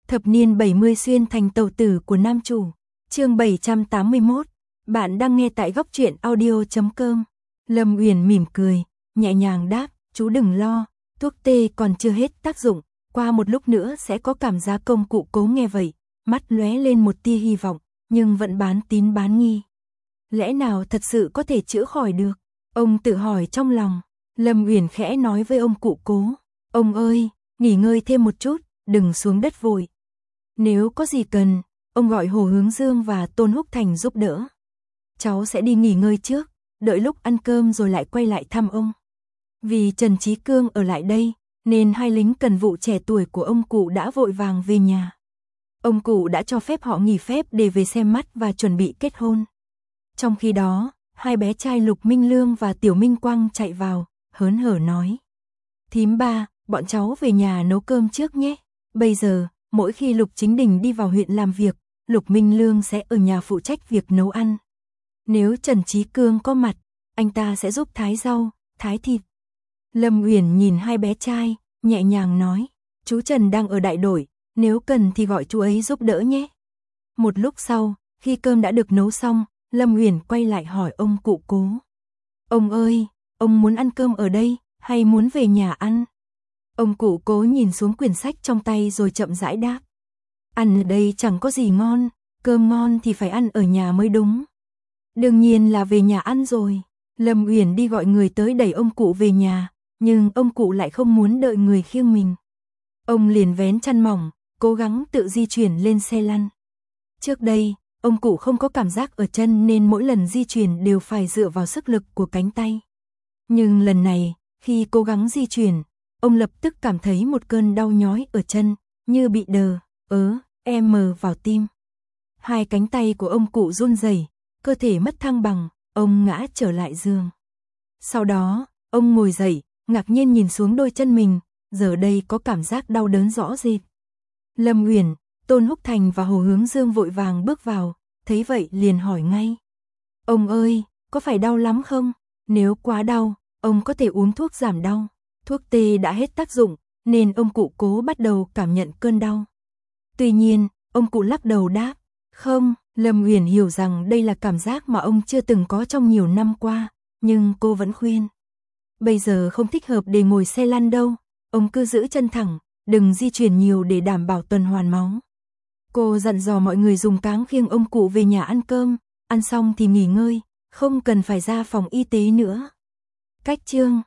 Thập niên 70 xuyên thành tàu tử của nam chủ. Chương 781. Bạn đang nghe tại góc truyện audio.com. Lâm Uyển mỉm cười, nhẹ nhàng đáp, chú đừng lo, thuốc tê còn chưa hết tác dụng, qua một lúc nữa sẽ có cảm giác. Công cụ Cố nghe vậy, mắt lóe lên một tia hy vọng, nhưng vẫn bán tín bán nghi. Lẽ nào thật sự có thể chữa khỏi được? Ông tự hỏi trong lòng. Lâm Uyển khẽ nói với ông cụ Cố, ông ơi, nghỉ ngơi thêm một chút, đừng xuống đất vội. Nếu có gì cần, ông gọi Hồ Hướng Dương và Tôn Húc Thành giúp đỡ. Cháu sẽ đi nghỉ ngơi trước, đợi lúc ăn cơm rồi lại quay lại thăm ông. Vì Trần Chí Cương ở lại đây, nên hai lính cần vụ trẻ tuổi của ông cụ đã vội vàng về nhà. Ông cụ đã cho phép họ nghỉ phép để về xem mắt và chuẩn bị kết hôn. Trong khi đó, hai bé trai Lục Minh Lương và Tiểu Minh Quang chạy vào, hớn hở nói. Thím ba, bọn cháu về nhà nấu cơm trước nhé. Bây giờ, mỗi khi Lục Chính Đình đi vào huyện làm việc, Lục Minh Lương sẽ ở nhà phụ trách việc nấu ăn. Nếu Trần Chí Cương có mặt, anh ta sẽ giúp thái rau, thái thịt. Lâm Uyển nhìn hai bé trai, nhẹ nhàng nói, chú Trần đang ở đại đội, nếu cần thì gọi chú ấy giúp đỡ nhé. Một lúc sau, khi cơm đã được nấu xong, Lâm Uyển quay lại hỏi ông cụ Cố. Ông ơi, ông muốn ăn cơm ở đây, hay muốn về nhà ăn? Ông cụ Cố nhìn xuống quyển sách trong tay rồi chậm rãi đáp. Ăn ở đây chẳng có gì ngon, cơm ngon thì phải ăn ở nhà mới đúng. Đương nhiên là về nhà ăn rồi. Lâm Uyển đi gọi người tới đẩy ông cụ về nhà, nhưng ông cụ lại không muốn đợi người khiêng mình. Ông liền vén chăn mỏng, cố gắng tự di chuyển lên xe lăn. Trước đây, ông cụ không có cảm giác ở chân nên mỗi lần di chuyển đều phải dựa vào sức lực của cánh tay. Nhưng lần này, khi cố gắng di chuyển, ông lập tức cảm thấy một cơn đau nhói ở chân, như bị đờ, vào tim. Hai cánh tay của ông cụ run rẩy, cơ thể mất thăng bằng, ông ngã trở lại giường. Sau đó, ông ngồi dậy, ngạc nhiên nhìn xuống đôi chân mình, giờ đây có cảm giác đau đớn rõ rệt. Lâm Uyển, Tôn Húc Thành và Hồ Hướng Dương vội vàng bước vào, thấy vậy liền hỏi ngay. Ông ơi, có phải đau lắm không? Nếu quá đau, ông có thể uống thuốc giảm đau. Thuốc tê đã hết tác dụng, nên ông cụ Cố bắt đầu cảm nhận cơn đau. Tuy nhiên, ông cụ lắc đầu đáp, không. Lâm Uyển hiểu rằng đây là cảm giác mà ông chưa từng có trong nhiều năm qua, nhưng cô vẫn khuyên. Bây giờ không thích hợp để ngồi xe lăn đâu, ông cứ giữ chân thẳng, đừng di chuyển nhiều để đảm bảo tuần hoàn máu. Cô dặn dò mọi người dùng cáng khiêng ông cụ về nhà ăn cơm, ăn xong thì nghỉ ngơi, không cần phải ra phòng y tế nữa. Cách chương